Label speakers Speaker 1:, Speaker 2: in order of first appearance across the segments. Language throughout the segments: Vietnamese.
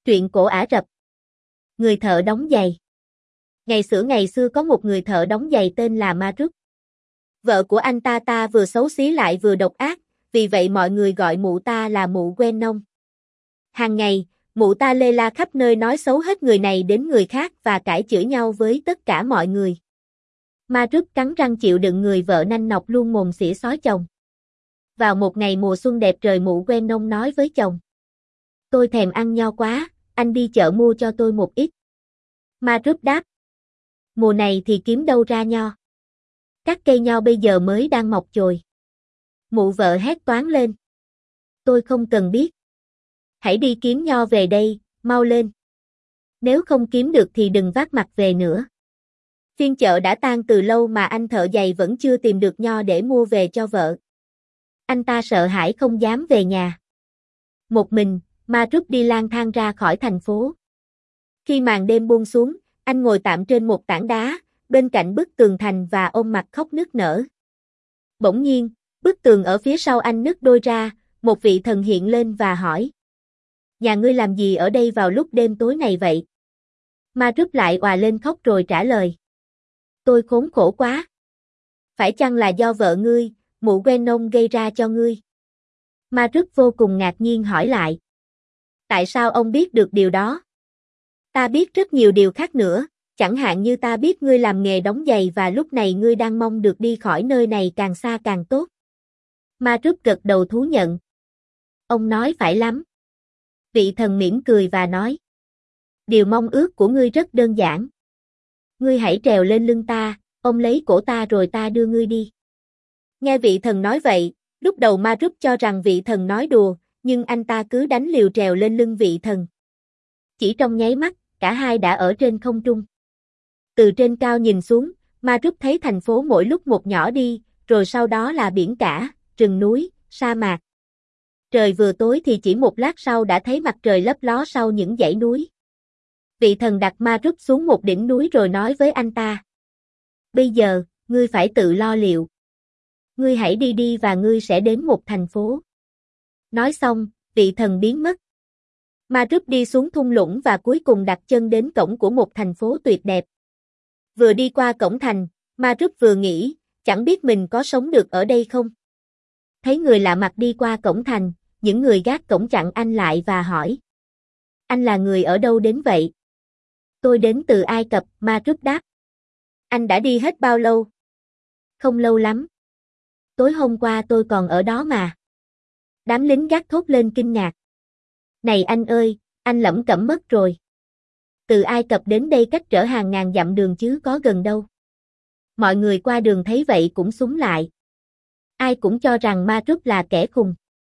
Speaker 1: Truyện cổ Ả Rập. Người thợ đóng giày. Ngày xưa có một người thợ đóng giày tên là Maruk. Vợ của anh ta vừa xấu xí lại vừa độc ác, vì vậy mọi người gọi mụ ta là mụ quen nông. Hàng ngày, mụ ta lê la khắp nơi nói xấu hết người này đến người khác và cãi chửi nhau với tất cả mọi người. Maruk cắn răng chịu đựng người vợ nanh nọc luôn mồm xỉa xói chồng. Vào một ngày mùa xuân đẹp trời, mụ quen nông nói với chồng: "Tôi thèm ăn nho quá, anh đi chợ mua cho tôi một ít." Maruk đáp: "Mùa này thì kiếm đâu ra nho? Các cây nho bây giờ mới đang mọc chồi." Mụ vợ hét toáng lên: "Tôi không cần biết. Hãy đi kiếm nho về đây, mau lên. Nếu không kiếm được thì đừng vác mặt về nữa." Phiên chợ đã tan từ lâu mà anh thợ giày vẫn chưa tìm được nho để mua về cho vợ. Anh ta sợ hãi không dám về nhà. Một mình, Maruk đi lang thang ra khỏi thành phố. Khi màn đêm buông xuống, anh ngồi tạm trên một tảng đá, bên cạnh bức tường thành và ôm mặt khóc nức nở. Bỗng nhiên, bức tường ở phía sau anh nứt đôi ra, một vị thần hiện lên và hỏi: "Nhà ngươi làm gì ở đây vào lúc đêm tối này vậy?" Maruk lại òa lên khóc rồi trả lời: "Tôi khốn khổ quá. Phải chăng là do vợ ngươi, mụ quen nông gây ra cho ngươi?" Maruk vô cùng ngạc nhiên hỏi lại: "Tại sao ông biết được điều đó?" "Ta biết rất nhiều điều khác nữa, chẳng hạn như ta biết ngươi làm nghề đóng giày và lúc này ngươi đang mong được đi khỏi nơi này càng xa càng tốt." Maruk gật đầu thú nhận: "Ông nói phải lắm." Vị thần mỉm cười và nói: "Điều mong ước của ngươi rất đơn giản. Ngươi hãy trèo lên lưng ta, ôm lấy cổ ta rồi ta đưa ngươi đi." Nghe vị thần nói vậy, lúc đầu Maruk cho rằng vị thần nói đùa, nhưng anh ta cứ đánh liều trèo lên lưng vị thần. Chỉ trong nháy mắt, cả hai đã ở trên không trung. Từ trên cao nhìn xuống, Maruk thấy thành phố mỗi lúc một nhỏ đi, rồi sau đó là biển cả, rừng núi, sa mạc. Trời vừa tối thì chỉ một lát sau đã thấy mặt trời lấp ló sau những dãy núi. Vị thần đặt Maruk xuống một đỉnh núi rồi nói với anh ta: "Bây giờ, ngươi phải tự lo liệu. Ngươi hãy đi đi và ngươi sẽ đến một thành phố." Nói xong, vị thần biến mất. Maruk đi xuống thung lũng và cuối cùng đặt chân đến cổng của một thành phố tuyệt đẹp. Vừa đi qua cổng thành, Maruk vừa nghĩ, chẳng biết mình có sống được ở đây không. Thấy người lạ mặt đi qua cổng thành, những người gác cổng chặn anh lại và hỏi: "Anh là người ở đâu đến vậy?" "Tôi đến từ Ai Cập," Maruk đáp. "Anh đã đi hết bao lâu?" "Không lâu lắm. Tối hôm qua tôi còn ở đó mà." Đám lính gác thốt lên kinh ngạc: "Này anh ơi, anh lẩm cẩm mất rồi. Từ Ai Cập đến đây cách trở hàng ngàn dặm đường chứ có gần đâu." Mọi người qua đường thấy vậy cũng súng lại. Ai cũng cho rằng Maruk là kẻ khùng.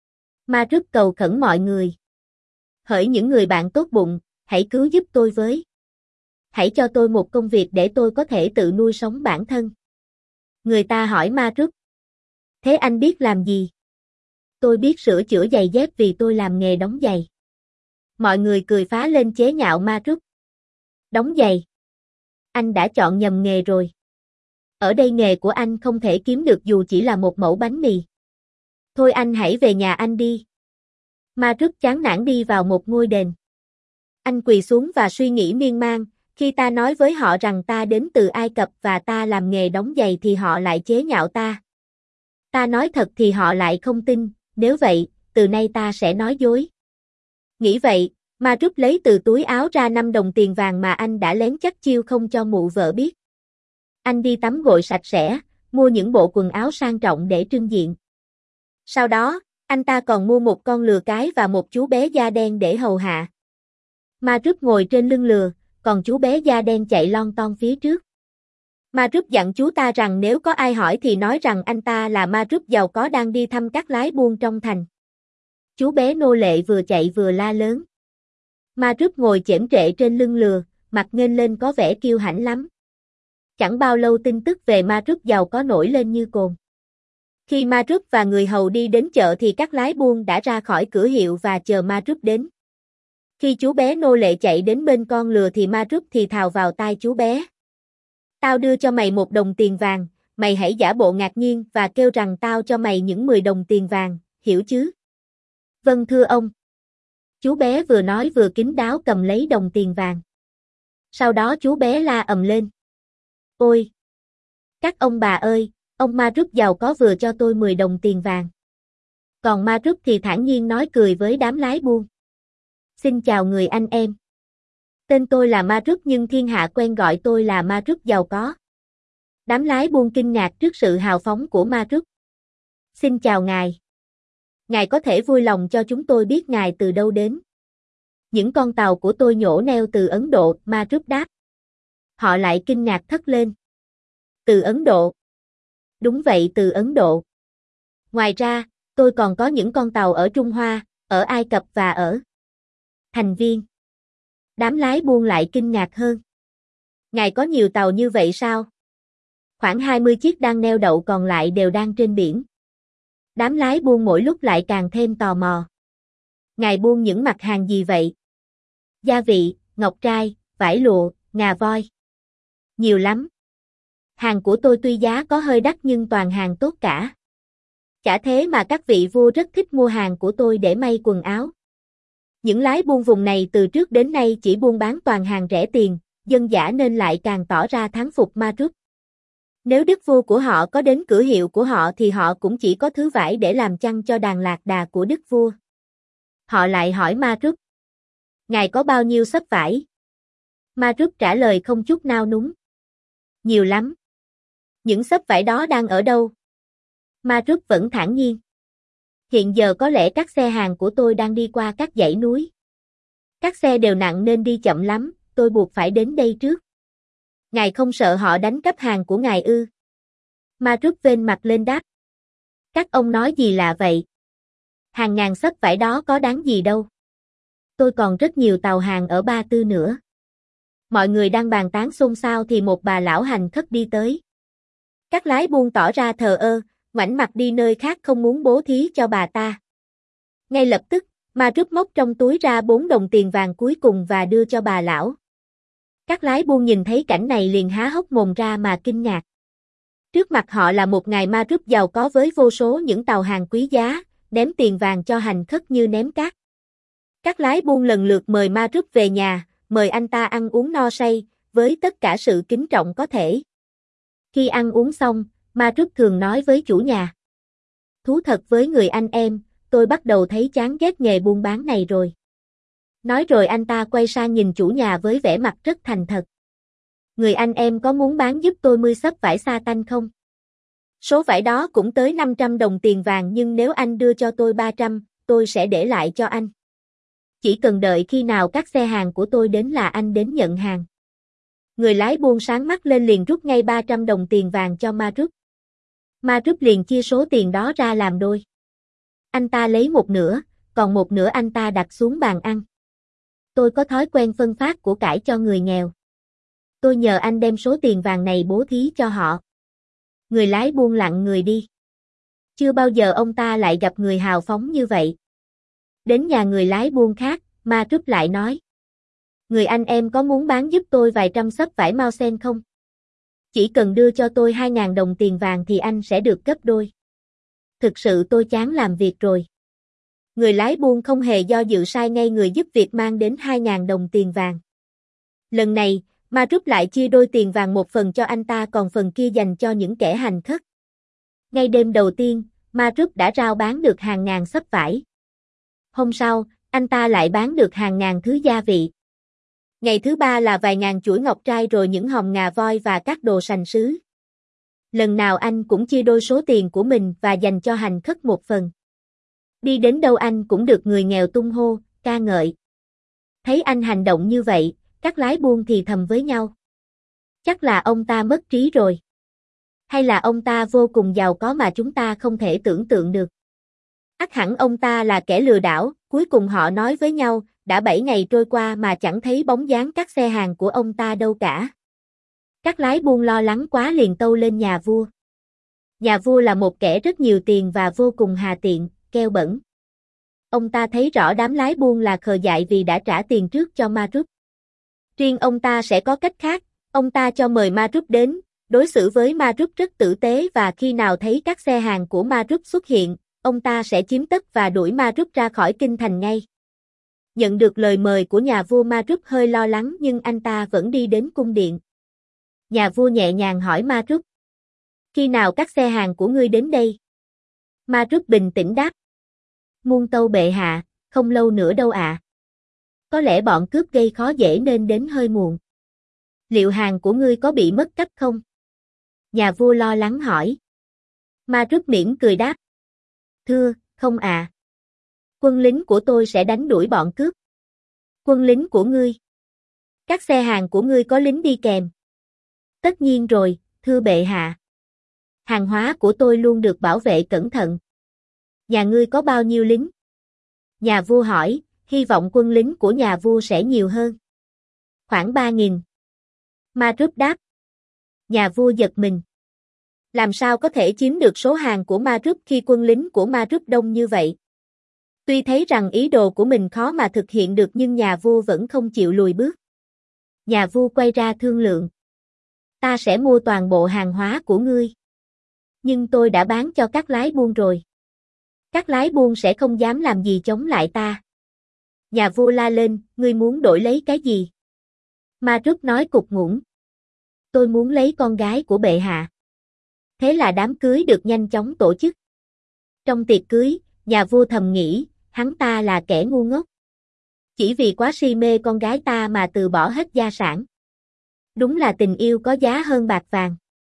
Speaker 1: Maruk cầu khẩn mọi người: "Hỡi những người bạn tốt bụng, hãy cứu giúp tôi với. Hãy cho tôi một công việc để tôi có thể tự nuôi sống bản thân." Người ta hỏi Maruk: "Thế anh biết làm gì?" "Tôi biết sửa chữa giày dép vì tôi làm nghề đóng giày." Mọi người cười phá lên chế nhạo Maruk: "Đóng giày? Anh đã chọn nhầm nghề rồi. Ở đây nghề của anh không thể kiếm được dù chỉ là một mẩu bánh mì. Thôi anh hãy về nhà anh đi." Maruk chán nản đi vào một ngôi đền. Anh quỳ xuống và suy nghĩ miên man, khi ta nói với họ rằng ta đến từ Ai Cập và ta làm nghề đóng giày thì họ lại chế nhạo ta. Ta nói thật thì họ lại không tin, nếu vậy, từ nay ta sẽ nói dối. Nghĩ vậy, Maruk lấy từ túi áo ra 5 đồng tiền vàng mà anh đã lén chắc chiêu không cho mụ vợ biết. Anh đi tắm gội sạch sẽ, mua những bộ quần áo sang trọng để trưng diện. Sau đó, anh ta còn mua một con lừa cái và một chú bé da đen để hầu hạ. Maruk ngồi trên lưng lừa, còn chú bé da đen chạy lon ton phía trước. Maruk dặn chú ta rằng nếu có ai hỏi thì nói rằng anh ta là Maruk giàu có đang đi thăm các lái buôn trong thành. Chú bé nô lệ vừa chạy vừa la lớn. Maruk ngồi chễm trệ trên lưng lừa, mặt nghênh lên có vẻ kiêu hãnh lắm. Chẳng bao lâu tin tức về Maruk giàu có nổi lên như cồn. Khi Maruk và người hầu đi đến chợ thì các lái buôn đã ra khỏi cửa hiệu và chờ Maruk đến. Khi chú bé nô lệ chạy đến bên con lừa thì Maruk thì thào vào tai chú bé: "Tao đưa cho mày 1 đồng tiền vàng, mày hãy giả bộ ngạc nhiên và kêu rằng tao cho mày những 10 đồng tiền vàng, hiểu chứ?" "Vâng thưa ông." Chú bé vừa nói vừa kín đáo cầm lấy đồng tiền vàng. Sau đó chú bé la ầm lên. Ôi! Các ông bà ơi, ông Ma Rúp giàu có vừa cho tôi 10 đồng tiền vàng. Còn Ma Rúp thì thản nhiên nói cười với đám lái buôn. Xin chào người anh em. Tên tôi là Ma Rúp nhưng thiên hạ quen gọi tôi là Ma Rúp giàu có. Đám lái buôn kinh ngạc trước sự hào phóng của Ma Rúp. Xin chào ngài. Ngài có thể vui lòng cho chúng tôi biết ngài từ đâu đến. Những con tàu của tôi nhổ neo từ Ấn Độ, Ma Rúp đáp. Họ lại kinh ngạc thất lên. Từ Ấn Độ. Đúng vậy, từ Ấn Độ. Ngoài ra, tôi còn có những con tàu ở Trung Hoa, ở Ai Cập và ở Thành Viên. Đám lái buôn lại kinh ngạc hơn. Ngài có nhiều tàu như vậy sao? Khoảng 20 chiếc đang neo đậu còn lại đều đang trên biển. Đám lái buôn mỗi lúc lại càng thêm tò mò. Ngài buôn những mặt hàng gì vậy? Gia vị, ngọc trai, vải lụa, ngà voi. Nhiều lắm. Hàng của tôi tuy giá có hơi đắt nhưng toàn hàng tốt cả. Chả thế mà các vị vua rất thích mua hàng của tôi để may quần áo. Những lái buôn vùng này từ trước đến nay chỉ buôn bán toàn hàng rẻ tiền, dân dã nên lại càng tỏ ra thán phục Ma Rúp. Nếu đức vua của họ có đến cửa hiệu của họ thì họ cũng chỉ có thứ vải để làm chăn cho đàn lạc đà của đức vua. Họ lại hỏi Ma Rúp. Ngài có bao nhiêu xấp vải? Ma Rúp trả lời không chút nao núng. Nhiều lắm. Những xấp vải đó đang ở đâu? Ma Rúp vẫn thản nhiên. Hiện giờ có lẽ các xe hàng của tôi đang đi qua các dãy núi. Các xe đều nặng nên đi chậm lắm, tôi buộc phải đến đây trước. Ngài không sợ họ đánh cắp hàng của ngài ư? Ma Rúp vênh mặt lên đáp. Các ông nói gì lạ vậy? Hàng ngàn xấp vải đó có đáng gì đâu. Tôi còn rất nhiều tàu hàng ở Ba Tư nữa. Mọi người đang bàn tán xôn xao thì một bà lão hành khất đi tới. Các lái buôn tỏ ra thờ ơ, ngoảnh mặt đi nơi khác không muốn bố thí cho bà ta. Ngay lập tức, Ma Rúp móc trong túi ra 4 đồng tiền vàng cuối cùng và đưa cho bà lão. Các lái buôn nhìn thấy cảnh này liền há hốc mồm ra mà kinh ngạc. Trước mặt họ là một ngài Ma Rúp giàu có với vô số những tàu hàng quý giá, ném tiền vàng cho hành khất như ném cát. Các lái buôn lần lượt mời Ma Rúp về nhà, mời anh ta ăn uống no say, với tất cả sự kính trọng có thể. Khi ăn uống xong, Ma Rúp thường nói với chủ nhà. Thú thật với người anh em, tôi bắt đầu thấy chán ghét nghề buôn bán này rồi. Nói rồi anh ta quay sang nhìn chủ nhà với vẻ mặt rất thành thật. Người anh em có muốn bán giúp tôi 10 xấp vải sa tanh không? Số vải đó cũng tới 500 đồng tiền vàng nhưng nếu anh đưa cho tôi 300, tôi sẽ để lại cho anh. Chỉ cần đợi khi nào các xe hàng của tôi đến là anh đến nhận hàng. Người lái buôn sáng mắt lên liền rút ngay 300 đồng tiền vàng cho Ma Rúp. Ma Rúp liền chia số tiền đó ra làm đôi. Anh ta lấy một nửa, còn một nửa anh ta đặt xuống bàn ăn. Tôi có thói quen phân phát của cải cho người nghèo. Tôi nhờ anh đem số tiền vàng này bố thí cho họ. Người lái buôn lặng người đi. Chưa bao giờ ông ta lại gặp người hào phóng như vậy. Đến nhà người lái buôn khác, Ma Rúp lại nói. Người anh em có muốn bán giúp tôi vài trăm xấp vải mau sen không? Chỉ cần đưa cho tôi 2.000 đồng tiền vàng thì anh sẽ được gấp đôi. Thực sự tôi chán làm việc rồi. Người lái buôn không hề do dự sai ngay người giúp việc mang đến 2.000 đồng tiền vàng. Lần này, Ma Rúp lại chia đôi tiền vàng một phần cho anh ta còn phần kia dành cho những kẻ hành khất. Ngay đêm đầu tiên, Ma Rúp đã rao bán được hàng ngàn xấp vải. Hôm sau, anh ta lại bán được hàng ngàn thứ gia vị. Ngày thứ ba là vài ngàn chuỗi ngọc trai rồi những hòm ngà voi và các đồ sành sứ. Lần nào anh cũng chia đôi số tiền của mình và dành cho hành khất một phần. Đi đến đâu anh cũng được người nghèo tung hô, ca ngợi. Thấy anh hành động như vậy, các lái buôn thì thầm với nhau. Chắc là ông ta mất trí rồi. Hay là ông ta vô cùng giàu có mà chúng ta không thể tưởng tượng được. Ắt hẳn ông ta là kẻ lừa đảo, cuối cùng họ nói với nhau, đã 7 ngày trôi qua mà chẳng thấy bóng dáng các xe hàng của ông ta đâu cả. Các lái buôn lo lắng quá liền tâu lên nhà vua. Nhà vua là một kẻ rất nhiều tiền và vô cùng hà tiện, keo bẩn. Ông ta thấy rõ đám lái buôn là khờ dại vì đã trả tiền trước cho Ma Rúp. Riêng ông ta sẽ có cách khác, ông ta cho mời Ma Rúp đến, đối xử với Ma Rúp rất tử tế và khi nào thấy các xe hàng của Ma Rúp xuất hiện, ông ta sẽ chiếm tất và đuổi Ma Rúp ra khỏi kinh thành ngay. Nhận được lời mời của nhà vua Ma Rúp hơi lo lắng nhưng anh ta vẫn đi đến cung điện. Nhà vua nhẹ nhàng hỏi Ma Rúp. Khi nào các xe hàng của ngươi đến đây? Ma Rúp bình tĩnh đáp. Muôn tâu bệ hạ, không lâu nữa đâu ạ. Có lẽ bọn cướp gây khó dễ nên đến hơi muộn. Liệu hàng của ngươi có bị mất cắp không? Nhà vua lo lắng hỏi. Ma Rúp mỉm cười đáp. Thưa, không ạ. Quân lính của tôi sẽ đánh đuổi bọn cướp. Quân lính của ngươi? Các xe hàng của ngươi có lính đi kèm? Tất nhiên rồi, thưa bệ hạ. Hàng hóa của tôi luôn được bảo vệ cẩn thận. Nhà ngươi có bao nhiêu lính? Nhà vua hỏi, hy vọng quân lính của nhà vua sẽ nhiều hơn. Khoảng 3.000. Ma Rúp đáp. Nhà vua giật mình. Làm sao có thể chiếm được số hàng của Ma Rúp khi quân lính của Ma Rúp đông như vậy? Tuy thấy rằng ý đồ của mình khó mà thực hiện được nhưng nhà vua vẫn không chịu lùi bước. Nhà vua quay ra thương lượng. Ta sẽ mua toàn bộ hàng hóa của ngươi. Nhưng tôi đã bán cho các lái buôn rồi. Các lái buôn sẽ không dám làm gì chống lại ta. Nhà vua la lên, ngươi muốn đổi lấy cái gì? Ma Rúp nói cục ngủn. Tôi muốn lấy con gái của bệ hạ. Thế là đám cưới được nhanh chóng tổ chức. Trong tiệc cưới, nhà vua thầm nghĩ, hắn ta là kẻ ngu ngốc. Chỉ vì quá si mê con gái ta mà từ bỏ hết gia sản. Đúng là tình yêu có giá hơn bạc vàng.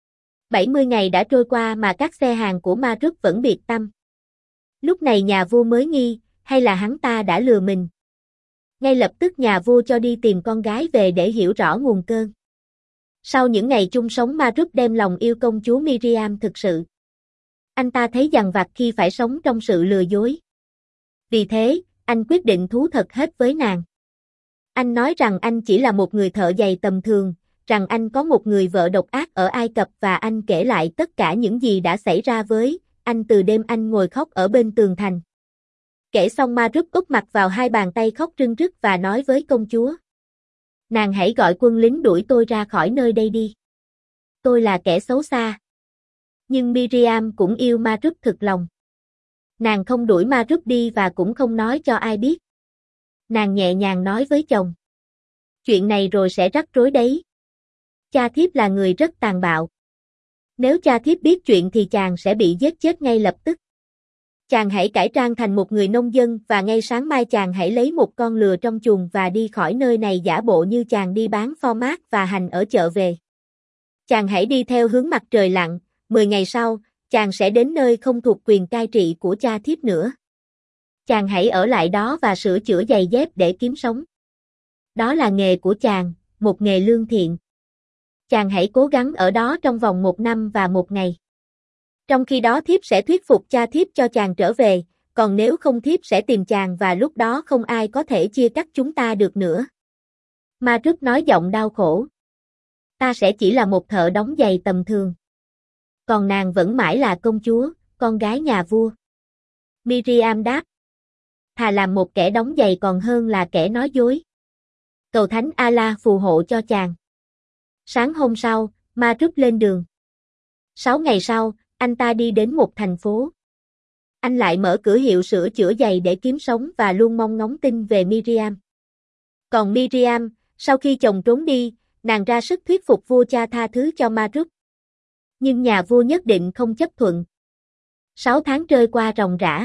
Speaker 1: 70 ngày đã trôi qua mà các xe hàng của Ma Rúp vẫn biệt tăm. Lúc này nhà vua mới nghi, hay là hắn ta đã lừa mình. Ngay lập tức nhà vua cho đi tìm con gái về để hiểu rõ nguồn cơn. Sau những ngày chung sống Ma Rúp đem lòng yêu công chúa Miriam thực sự. Anh ta thấy dằn vặt khi phải sống trong sự lừa dối. Vì thế, anh quyết định thú thật hết với nàng. Anh nói rằng anh chỉ là một người thợ giày tầm thường, rằng anh có một người vợ độc ác ở Ai Cập và anh kể lại tất cả những gì đã xảy ra với anh từ đêm anh ngồi khóc ở bên tường thành. Kể xong Ma Rúp úp mặt vào hai bàn tay khóc rưng rức và nói với công chúa. Nàng hãy gọi quân lính đuổi tôi ra khỏi nơi đây đi. Tôi là kẻ xấu xa. Nhưng Miriam cũng yêu Ma Rúp thực lòng. Nàng không đuổi Ma Rúp đi và cũng không nói cho ai biết. Nàng nhẹ nhàng nói với chồng. Chuyện này rồi sẽ rắc rối đấy. Cha thiếp là người rất tàn bạo. Nếu cha thiếp biết chuyện thì chàng sẽ bị giết chết ngay lập tức. Chàng hãy cải trang thành một người nông dân và ngay sáng mai chàng hãy lấy một con lừa trong chuồng và đi khỏi nơi này giả bộ như chàng đi bán pho mát và hành ở chợ về. Chàng hãy đi theo hướng mặt trời lặn, 10 ngày sau, chàng sẽ đến nơi không thuộc quyền cai trị của cha thiếp nữa. Chàng hãy ở lại đó và sửa chữa giày dép để kiếm sống. Đó là nghề của chàng, một nghề lương thiện. Chàng hãy cố gắng ở đó trong vòng 1 năm và 1 ngày. Trong khi đó thiếp sẽ thuyết phục cha thiếp cho chàng trở về, còn nếu không thiếp sẽ tìm chàng và lúc đó không ai có thể chia cắt chúng ta được nữa. Ma Rúp nói giọng đau khổ. Ta sẽ chỉ là một thợ đóng giày tầm thường. Còn nàng vẫn mãi là công chúa, con gái nhà vua. Miriam đáp. Thà làm một kẻ đóng giày còn hơn là kẻ nói dối. Cầu Thánh Allah phù hộ cho chàng. Sáng hôm sau, Ma Rúp lên đường. 6 ngày sau, anh ta đi đến một thành phố. Anh lại mở cửa hiệu sửa chữa giày để kiếm sống và luôn mong ngóng tin về Miriam. Còn Miriam, sau khi chồng trốn đi, nàng ra sức thuyết phục vua cha tha thứ cho Ma Rúp. Nhưng nhà vua nhất định không chấp thuận. 6 tháng trôi qua ròng rã.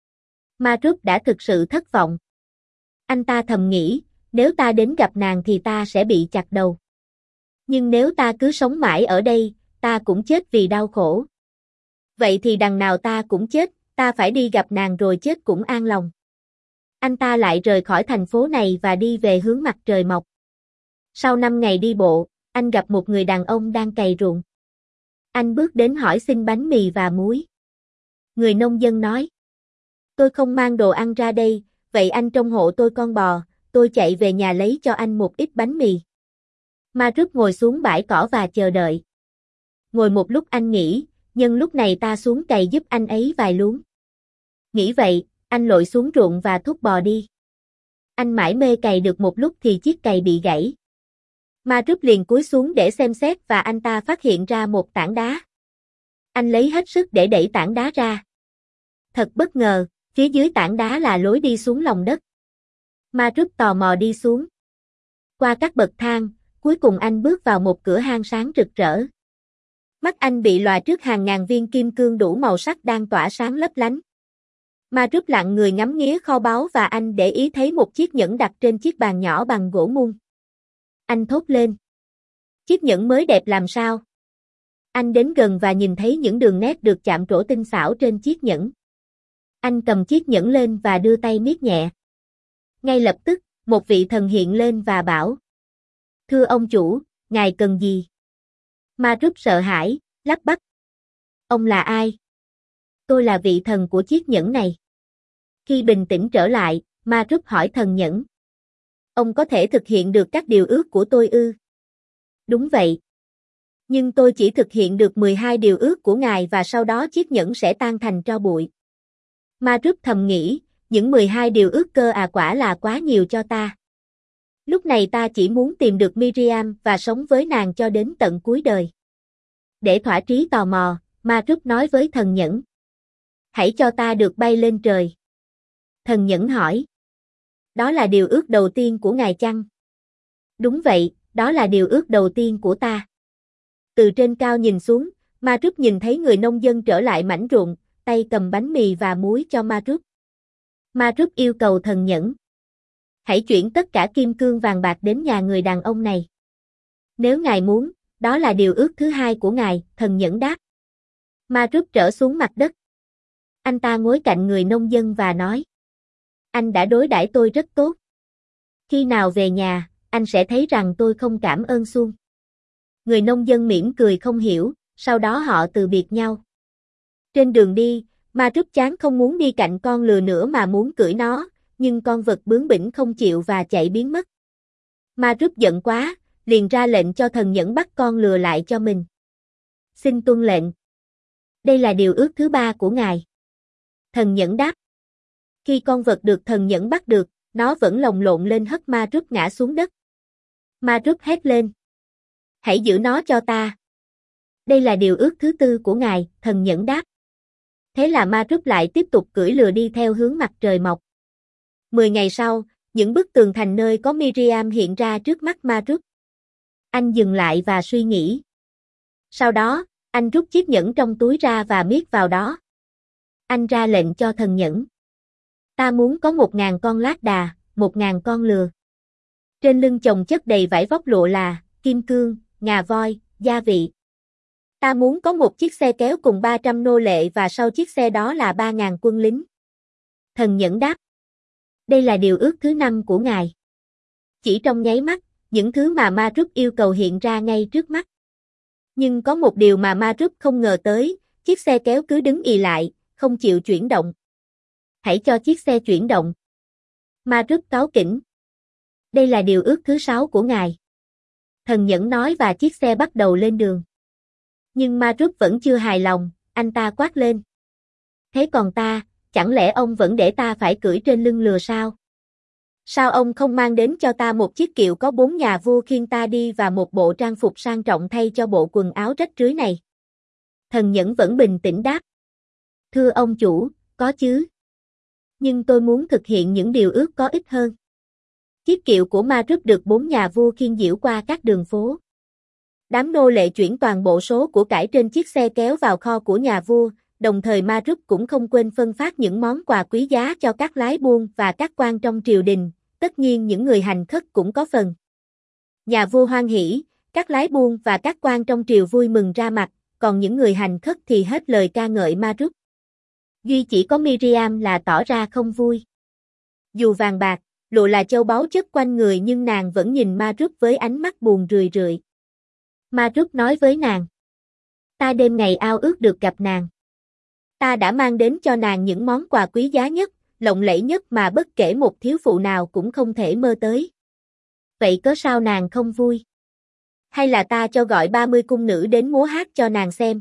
Speaker 1: Ma Rúp đã thực sự thất vọng. Anh ta thầm nghĩ, nếu ta đến gặp nàng thì ta sẽ bị chặt đầu. Nhưng nếu ta cứ sống mãi ở đây, ta cũng chết vì đau khổ. Vậy thì đằng nào ta cũng chết, ta phải đi gặp nàng rồi chết cũng an lòng. Anh ta lại rời khỏi thành phố này và đi về hướng mặt trời mọc. Sau 5 ngày đi bộ, anh gặp một người đàn ông đang cày ruộng. Anh bước đến hỏi xin bánh mì và muối. Người nông dân nói. Tôi không mang đồ ăn ra đây, vậy anh trông hộ tôi con bò, tôi chạy về nhà lấy cho anh một ít bánh mì. Ma Rúp ngồi xuống bãi cỏ và chờ đợi. Ngồi một lúc anh nghĩ, nhân lúc này ta xuống cày giúp anh ấy vài luống. Nghĩ vậy, anh lội xuống ruộng và thúc bò đi. Anh mải mê cày được một lúc thì chiếc cày bị gãy. Ma Rúp liền cúi xuống để xem xét và anh ta phát hiện ra một tảng đá. Anh lấy hết sức để đẩy tảng đá ra. Thật bất ngờ, phía dưới tảng đá là lối đi xuống lòng đất. Ma Rúp tò mò đi xuống. Qua các bậc thang, cuối cùng anh bước vào một cửa hang sáng rực rỡ. Mắt anh bị lòa trước hàng ngàn viên kim cương đủ màu sắc đang tỏa sáng lấp lánh. Ma Rúp lặng người ngắm nghía kho báu và anh để ý thấy một chiếc nhẫn đặt trên chiếc bàn nhỏ bằng gỗ mun. Anh thốt lên. Chiếc nhẫn mới đẹp làm sao? Anh đến gần và nhìn thấy những đường nét được chạm trổ tinh xảo trên chiếc nhẫn. Anh cầm chiếc nhẫn lên và đưa tay miết nhẹ. Ngay lập tức, một vị thần hiện lên và bảo. Thưa ông chủ, ngài cần gì? Ma Rúp sợ hãi, lắp bắp. Ông là ai? Tôi là vị thần của chiếc nhẫn này. Khi bình tĩnh trở lại, Ma Rúp hỏi thần nhẫn. Ông có thể thực hiện được các điều ước của tôi ư? Đúng vậy. Nhưng tôi chỉ thực hiện được 12 điều ước của ngài và sau đó chiếc nhẫn sẽ tan thành tro bụi. Ma Rúp thầm nghĩ, những 12 điều ước cơ quả là quá nhiều cho ta. Lúc này ta chỉ muốn tìm được Miriam và sống với nàng cho đến tận cuối đời. Để thỏa trí tò mò, Ma Rúp nói với thần nhẫn. Hãy cho ta được bay lên trời. Thần nhẫn hỏi. Đó là điều ước đầu tiên của ngài chăng? Đúng vậy, đó là điều ước đầu tiên của ta. Từ trên cao nhìn xuống, Ma Rúp nhìn thấy người nông dân trở lại mảnh ruộng, tay cầm bánh mì và muối cho Ma Rúp. Ma Rúp yêu cầu thần nhẫn. Hãy chuyển tất cả kim cương vàng bạc đến nhà người đàn ông này. Nếu ngài muốn, đó là điều ước thứ hai của ngài, thần nhẫn đáp. Ma Rúp trở xuống mặt đất. Anh ta ngồi cạnh người nông dân và nói. Anh đã đối đãi tôi rất tốt. Khi nào về nhà, anh sẽ thấy rằng tôi không cảm ơn suông. Người nông dân mỉm cười không hiểu, sau đó họ từ biệt nhau. Trên đường đi, Ma Rúp chán không muốn đi cạnh con lừa nữa mà muốn cưỡi nó, nhưng con vật bướng bỉnh không chịu và chạy biến mất. Ma Rúp giận quá, liền ra lệnh cho thần nhẫn bắt con lừa lại cho mình. Xin tuân lệnh. Đây là điều ước thứ ba của ngài. Thần nhẫn đáp. Khi con vật được thần nhẫn bắt được, nó vẫn lồng lộn lên hất Ma Rúp ngã xuống đất. Ma Rúp hét lên. Hãy giữ nó cho ta. Đây là điều ước thứ tư của ngài, thần nhẫn đáp. Thế là Ma Rúp lại tiếp tục cưỡi lừa đi theo hướng mặt trời mọc. 10 ngày sau, những bức tường thành nơi có Miriam hiện ra trước mắt Ma Rúp. Anh dừng lại và suy nghĩ. Sau đó, anh rút chiếc nhẫn trong túi ra và miết vào đó. Anh ra lệnh cho thần nhẫn. Ta muốn có 1000 con lác đà, 1000 con lừa. Trên lưng chồng chất đầy vải vóc lụa là kim cương, ngà voi, gia vị. Ta muốn có một chiếc xe kéo cùng 300 nô lệ và sau chiếc xe đó là 3000 quân lính. Thần nhẫn đáp. Đây là điều ước thứ 5 của ngài. Chỉ trong nháy mắt, những thứ mà Ma Rúp yêu cầu hiện ra ngay trước mắt. Nhưng có một điều mà Ma Rúp không ngờ tới, chiếc xe kéo cứ đứng ì lại, không chịu chuyển động. Hãy cho chiếc xe chuyển động. Ma Rúp cáu kỉnh. Đây là điều ước thứ 6 của ngài. Thần nhẫn nói và chiếc xe bắt đầu lên đường. Nhưng Ma Rúp vẫn chưa hài lòng, anh ta quát lên. Thế còn ta, chẳng lẽ ông vẫn để ta phải cưỡi trên lưng lừa sao? Sao ông không mang đến cho ta một chiếc kiệu có 4 nhà vua khiêng ta đi và một bộ trang phục sang trọng thay cho bộ quần áo rách rưới này? Thần nhẫn vẫn bình tĩnh đáp. Thưa ông chủ, có chứ. Nhưng tôi muốn thực hiện những điều ước có ích hơn. Chiếc kiệu của Ma Rúp được 4 nhà vua khiêng diễu qua các đường phố. Đám nô lệ chuyển toàn bộ số của cải trên chiếc xe kéo vào kho của nhà vua, đồng thời Ma Rúp cũng không quên phân phát những món quà quý giá cho các lái buôn và các quan trong triều đình, tất nhiên những người hành khất cũng có phần. Nhà vua hoan hỉ, các lái buôn và các quan trong triều vui mừng ra mặt, còn những người hành khất thì hết lời ca ngợi Ma Rúp. Duy chỉ có Miriam là tỏ ra không vui. Dù vàng bạc, lụa là châu báu chất quanh người nhưng nàng vẫn nhìn Ma Rúp với ánh mắt buồn rười rượi. Ma Rúp nói với nàng. Ta đêm ngày ao ước được gặp nàng. Ta đã mang đến cho nàng những món quà quý giá nhất, lộng lẫy nhất mà bất kể một thiếu phụ nào cũng không thể mơ tới. Vậy cớ sao nàng không vui? Hay là ta cho gọi 30 cung nữ đến múa hát cho nàng xem?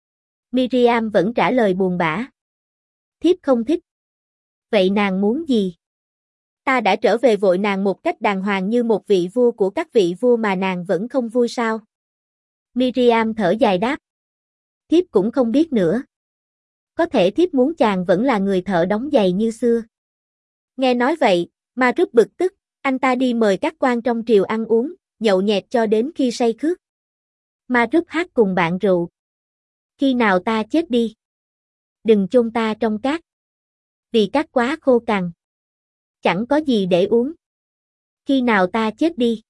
Speaker 1: Miriam vẫn trả lời buồn bã. Thiếp không thích. Vậy nàng muốn gì? Ta đã trở về vội nàng một cách đàng hoàng như một vị vua của các vị vua mà nàng vẫn không vui sao? Miriam thở dài đáp. Thiếp cũng không biết nữa. Có thể thiếp muốn chàng vẫn là người thợ đóng giày như xưa. Nghe nói vậy, Ma Rúp bực tức, anh ta đi mời các quan trong triều ăn uống, nhậu nhẹt cho đến khi say khướt. Ma Rúp hát cùng bạn rượu. Khi nào ta chết đi? Đừng chôn ta trong cát. Vì cát quá khô cằn. Chẳng có gì để uống. Khi nào ta chết đi?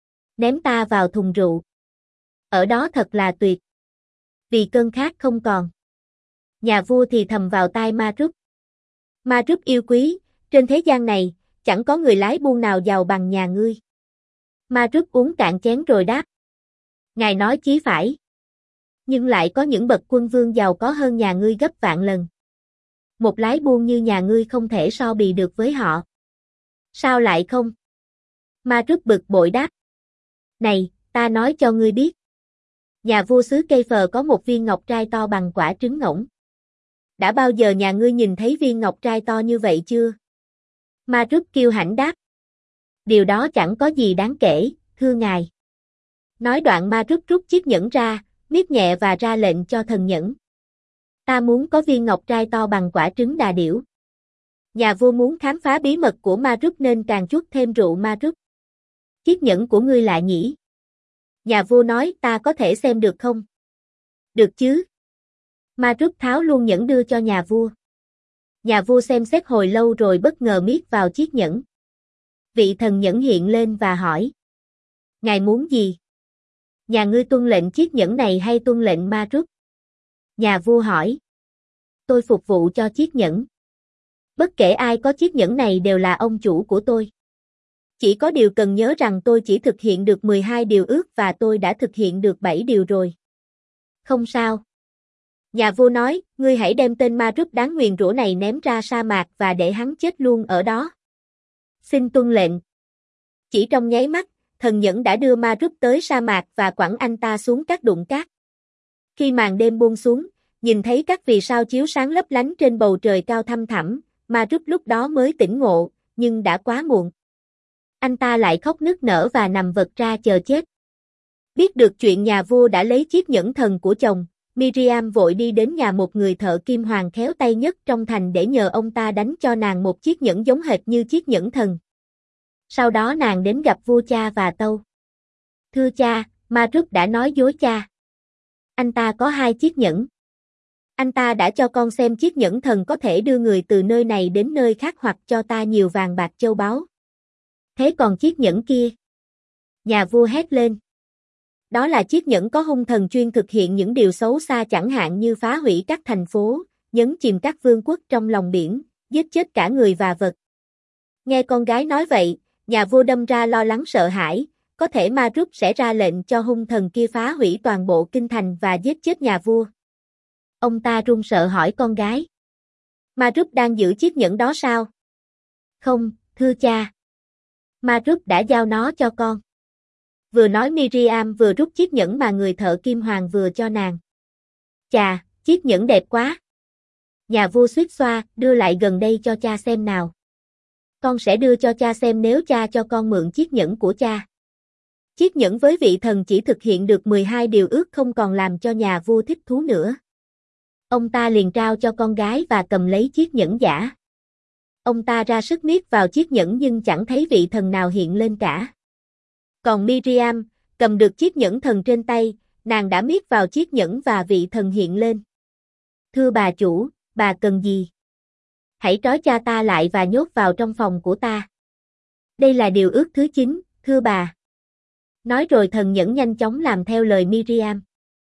Speaker 1: Ném ta vào thùng rượu. Ở đó thật là tuyệt. Vì cơn khát không còn. Nhà vua thì thầm vào tai Ma Rúp. Ma Rúp yêu quý, trên thế gian này, chẳng có người lái buôn nào giàu bằng nhà ngươi. Ma Rúp uống cạn chén rồi đáp. Ngài nói chí phải. Nhưng lại có những bậc quân vương giàu có hơn nhà ngươi gấp vạn lần. Một lái buôn như nhà ngươi không thể so bì được với họ. Sao lại không? Ma Rúp bực bội đáp. Này, ta nói cho ngươi biết. Nhà vua xứ Cây Phờ có một viên ngọc trai to bằng quả trứng ngỗng. Đã bao giờ nhà ngươi nhìn thấy viên ngọc trai to như vậy chưa? Ma Rúp kiêu hãnh đáp. Điều đó chẳng có gì đáng kể, thưa ngài. Nói đoạn Ma Rúp rút chiếc nhẫn ra, miết nhẹ và ra lệnh cho thần nhẫn. Ta muốn có viên ngọc trai to bằng quả trứng đà điểu. Nhà vua muốn khám phá bí mật của Ma Rúp nên càng chuốt thêm rượu Ma Rúp. Chiếc nhẫn của ngươi lạ nhỉ? Nhà vua nói ta có thể xem được không? Được chứ. Ma Rúp tháo luôn nhẫn đưa cho nhà vua. Nhà vua xem xét hồi lâu rồi bất ngờ miết vào chiếc nhẫn. Vị thần nhẫn hiện lên và hỏi. Ngài muốn gì? Nhà ngươi tuân lệnh chiếc nhẫn này hay tuân lệnh Ma Rúp? Nhà vua hỏi. Tôi phục vụ cho chiếc nhẫn. Bất kể ai có chiếc nhẫn này đều là ông chủ của tôi. Chỉ có điều cần nhớ rằng tôi chỉ thực hiện được 12 điều ước và tôi đã thực hiện được 7 điều rồi. Không sao. Nhà vua nói, ngươi hãy đem tên Ma Rúp đáng nguyền rủa này ném ra sa mạc và để hắn chết luôn ở đó. Xin tuân lệnh. Chỉ trong nháy mắt, thần nhẫn đã đưa Ma Rúp tới sa mạc và quẳng anh ta xuống các đụng cát. Khi màn đêm buông xuống, nhìn thấy các vì sao chiếu sáng lấp lánh trên bầu trời cao thăm thẳm, Ma Rúp lúc đó mới tỉnh ngộ, nhưng đã quá muộn. Anh ta lại khóc nức nở và nằm vật ra chờ chết. Biết được chuyện nhà vua đã lấy chiếc nhẫn thần của chồng, Miriam vội đi đến nhà một người thợ kim hoàn khéo tay nhất trong thành để nhờ ông ta đánh cho nàng một chiếc nhẫn giống hệt như chiếc nhẫn thần. Sau đó nàng đến gặp vua cha và tâu. Thưa cha, Ma Rúp đã nói dối cha. Anh ta có 2 chiếc nhẫn. Anh ta đã cho con xem chiếc nhẫn thần có thể đưa người từ nơi này đến nơi khác hoặc cho ta nhiều vàng bạc châu báu. Thế còn chiếc nhẫn kia? Nhà vua hét lên. Đó là chiếc nhẫn có hung thần chuyên thực hiện những điều xấu xa chẳng hạn như phá hủy các thành phố, nhấn chìm các vương quốc trong lòng biển, giết chết cả người và vật. Nghe con gái nói vậy, nhà vua đâm ra lo lắng sợ hãi, có thể Ma Rúp sẽ ra lệnh cho hung thần kia phá hủy toàn bộ kinh thành và giết chết nhà vua. Ông ta run sợ hỏi con gái. Ma Rúp đang giữ chiếc nhẫn đó sao? Không, thưa cha. Ma Rúp đã giao nó cho con. Vừa nói Miriam vừa rút chiếc nhẫn mà người thợ kim hoàng vừa cho nàng. Chà, chiếc nhẫn đẹp quá. Nhà vua suýt xoa, đưa lại gần đây cho cha xem nào. Con sẽ đưa cho cha xem nếu cha cho con mượn chiếc nhẫn của cha. Chiếc nhẫn với vị thần chỉ thực hiện được 12 điều ước không còn làm cho nhà vua thích thú nữa. Ông ta liền trao cho con gái và cầm lấy chiếc nhẫn giả. Ông ta ra sức miết vào chiếc nhẫn nhưng chẳng thấy vị thần nào hiện lên cả. Còn Miriam, cầm được chiếc nhẫn thần trên tay, nàng đã miết vào chiếc nhẫn và vị thần hiện lên. Thưa bà chủ, bà cần gì? Hãy trói cha ta lại và nhốt vào trong phòng của ta. Đây là điều ước thứ 9, thưa bà. Nói rồi thần nhẫn nhanh chóng làm theo lời Miriam.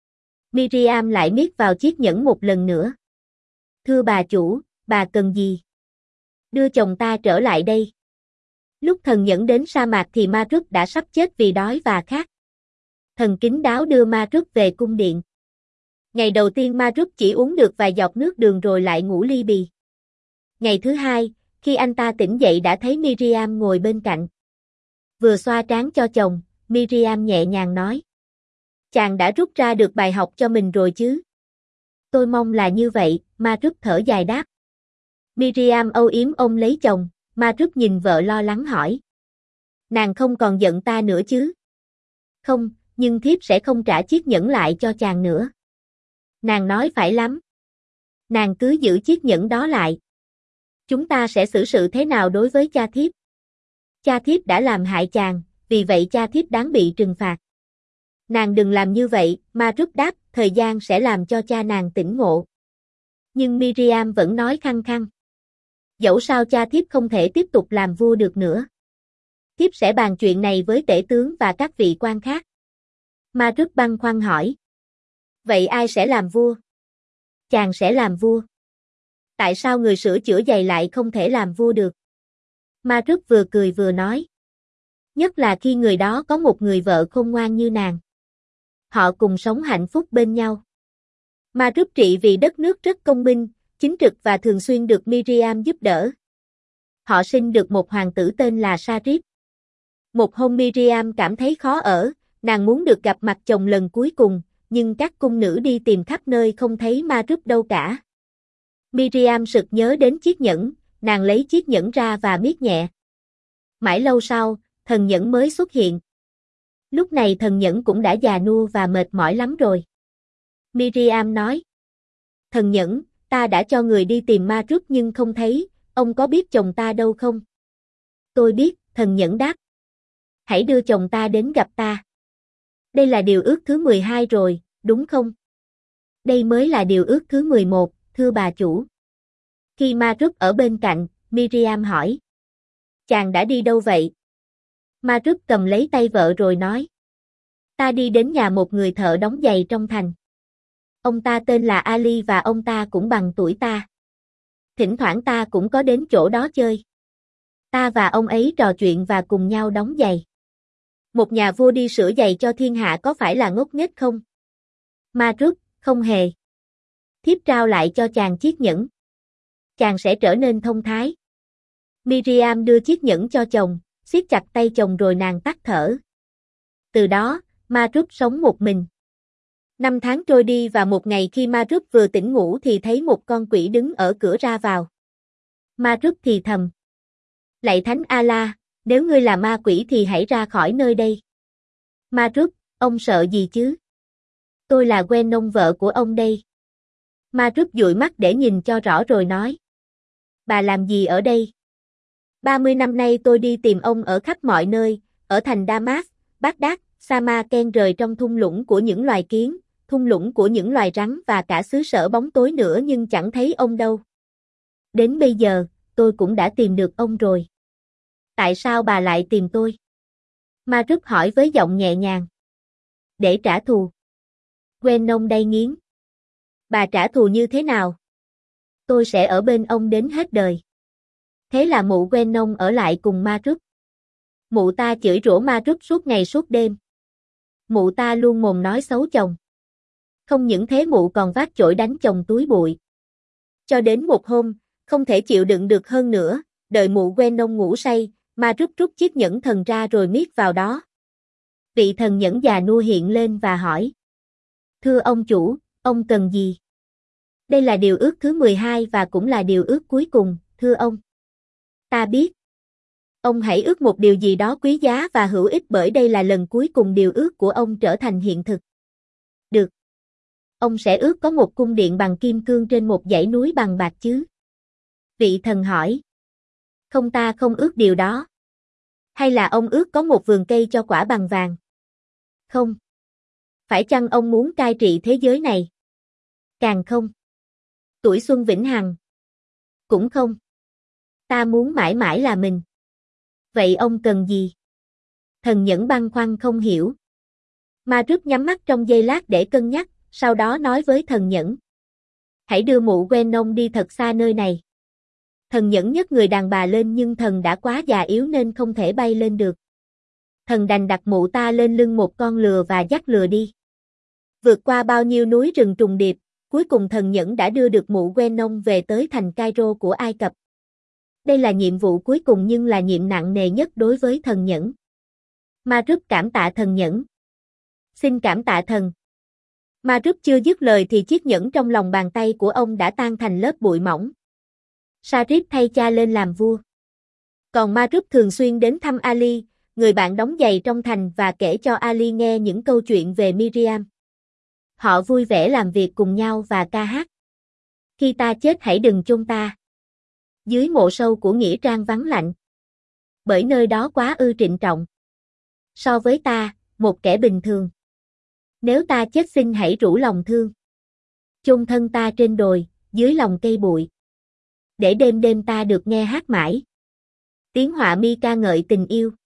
Speaker 1: Miriam lại miết vào chiếc nhẫn một lần nữa. Thưa bà chủ, bà cần gì? Đưa chồng ta trở lại đây. Lúc thần nhẫn đến sa mạc thì Ma Rúp đã sắp chết vì đói và khát. Thần kín đáo đưa Ma Rúp về cung điện. Ngày đầu tiên Ma Rúp chỉ uống được vài giọt nước đường rồi lại ngủ li bì. Ngày thứ 2, khi anh ta tỉnh dậy đã thấy Miriam ngồi bên cạnh. Vừa xoa trán cho chồng, Miriam nhẹ nhàng nói. Chàng đã rút ra được bài học cho mình rồi chứ? Tôi mong là như vậy, Ma Rúp thở dài đáp. Miriam âu yếm ôm lấy chồng, Ma Rúp nhìn vợ lo lắng hỏi. Nàng không còn giận ta nữa chứ? Không, nhưng thiếp sẽ không trả chiếc nhẫn lại cho chàng nữa. Nàng nói phải lắm. Nàng cứ giữ chiếc nhẫn đó lại. Chúng ta sẽ xử sự thế nào đối với cha thiếp? Cha thiếp đã làm hại chàng, vì vậy cha thiếp đáng bị trừng phạt. Nàng đừng làm như vậy, Ma-rúp đáp, thời gian sẽ làm cho cha nàng tỉnh ngộ. Nhưng Miriam vẫn nói khăng khăng. Dẫu sao cha thiếp không thể tiếp tục làm vua được nữa. Thiếp sẽ bàn chuyện này với tể tướng và các vị quan khác. Ma-rúp băn khoăn hỏi. Vậy ai sẽ làm vua? Chàng sẽ làm vua. Tại sao người sửa chữa giày lại không thể làm vua được? Ma-rúp vừa cười vừa nói. Nhất là khi người đó có một người vợ khôn ngoan như nàng. Họ cùng sống hạnh phúc bên nhau. Ma-rúp trị vì đất nước rất công minh, chính trực và thường xuyên được Miriam giúp đỡ. Họ sinh được một hoàng tử tên là Sa-ríp. Một hôm Miriam cảm thấy khó ở, nàng muốn được gặp mặt chồng lần cuối cùng, nhưng các cung nữ đi tìm khắp nơi không thấy Ma-rúp đâu cả. Miriam sực nhớ đến chiếc nhẫn, nàng lấy chiếc nhẫn ra và miết nhẹ. Mãi lâu sau, thần nhẫn mới xuất hiện. Lúc này thần nhẫn cũng đã già nua và mệt mỏi lắm rồi. Miriam nói. Thần nhẫn, ta đã cho người đi tìm Ma-rúp nhưng không thấy, ông có biết chồng ta đâu không? Tôi biết, thần nhẫn đáp. Hãy đưa chồng ta đến gặp ta. Đây là điều ước thứ 12 rồi, đúng không? Đây mới là điều ước thứ 11, thưa bà chủ. Khi Ma-rúp ở bên cạnh, Miriam hỏi. Chàng đã đi đâu vậy? Ma-rúp cầm lấy tay vợ rồi nói. Ta đi đến nhà một người thợ đóng giày trong thành. Ông ta tên là Ali và ông ta cũng bằng tuổi ta. Thỉnh thoảng ta cũng có đến chỗ đó chơi. Ta và ông ấy trò chuyện và cùng nhau đóng giày. Một nhà vua đi sửa giày cho thiên hạ có phải là ngốc nghếch không? Ma-rúp, không hề. Thiếp trao lại cho chàng chiếc nhẫn. Chàng sẽ trở nên thông thái. Miriam đưa chiếc nhẫn cho chồng, siết chặt tay chồng rồi nàng tắt thở. Từ đó, Ma-rúp sống một mình. 5 tháng trôi đi và một ngày khi Ma-rúp vừa tỉnh ngủ thì thấy một con quỷ đứng ở cửa ra vào. Ma-rúp thì thầm. Lạy Thánh Allah, nếu ngươi là ma quỷ thì hãy ra khỏi nơi đây. Ma-rúp, ông sợ gì chứ? Tôi là Gwen-nông vợ của ông đây. Ma-rúp dụi mắt để nhìn cho rõ rồi nói. Bà làm gì ở đây? 30 năm nay tôi đi tìm ông ở khắp mọi nơi, ở thành Damas, Baghdad, Samarkand rời trong thung lũng của những loài kiến, thung lũng của những loài rắn và cả xứ sở bóng tối nữa nhưng chẳng thấy ông đâu. Đến bây giờ, tôi cũng đã tìm được ông rồi. Tại sao bà lại tìm tôi? Ma-rúp hỏi với giọng nhẹ nhàng. Để trả thù. Gwen-nông đay nghiến. Bà trả thù như thế nào? Tôi sẽ ở bên ông đến hết đời. Thế là mụ Gwen-nông ở lại cùng Ma-rúp. Mụ ta chửi rủa Ma-rúp suốt ngày suốt đêm. Mụ ta luôn mồm nói xấu chồng. Không những thế mụ còn vác chổi đánh chồng túi bụi. Cho đến một hôm, không thể chịu đựng được hơn nữa, đợi mụ Gwen-nông ngủ say, Ma-rúp rút chiếc nhẫn thần ra rồi miết vào đó. Vị thần nhẫn già nua hiện lên và hỏi. Thưa ông chủ, ông cần gì? Đây là điều ước thứ 12 và cũng là điều ước cuối cùng, thưa ông. Ta biết. Ông hãy ước một điều gì đó quý giá và hữu ích bởi đây là lần cuối cùng điều ước của ông trở thành hiện thực. Được. Ông sẽ ước có một cung điện bằng kim cương trên một dãy núi bằng bạc chứ? Vị thần hỏi. Không, ta không ước điều đó. Hay là ông ước có một vườn cây cho quả bằng vàng? Không. Phải chăng ông muốn cai trị thế giới này? Càng không. Tuổi xuân vĩnh hằng? Cũng không. Ta muốn mãi mãi là mình. Vậy ông cần gì? Thần nhẫn băn khoăn không hiểu. Ma-rúp nhắm mắt trong giây lát để cân nhắc, sau đó nói với thần nhẫn. Hãy đưa mụ Gwen-nông đi thật xa nơi này. Thần nhẫn nhấc người đàn bà lên nhưng thần đã quá già yếu nên không thể bay lên được. Thần đành đặt mụ ta lên lưng một con lừa và dắt lừa đi. Vượt qua bao nhiêu núi rừng trùng điệp, cuối cùng thần nhẫn đã đưa được mụ Gwen-nông về tới thành Cairo của Ai Cập. Đây là nhiệm vụ cuối cùng nhưng là nhiệm nặng nề nhất đối với thần nhẫn. Ma-rúp cảm tạ thần nhẫn. Xin cảm tạ thần. Ma-rúp chưa dứt lời thì chiếc nhẫn trong lòng bàn tay của ông đã tan thành lớp bụi mỏng. Sa-ríp thay cha lên làm vua. Còn Ma-rúp thường xuyên đến thăm Ali, người bạn đóng giày trong thành và kể cho Ali nghe những câu chuyện về Miriam. Họ vui vẻ làm việc cùng nhau và ca hát. Khi ta chết hãy đừng chôn ta dưới mộ sâu của nghĩa trang vắng lạnh. bởi nơi đó quá ư trịnh trọng. So với ta, một kẻ bình thường. Nếu ta chết xin hãy rủ lòng thương. Chôn thân ta trên đồi, dưới lòng cây bụi. Để đêm đêm ta được nghe hát mãi. Tiếng họa mi ca ngợi tình yêu.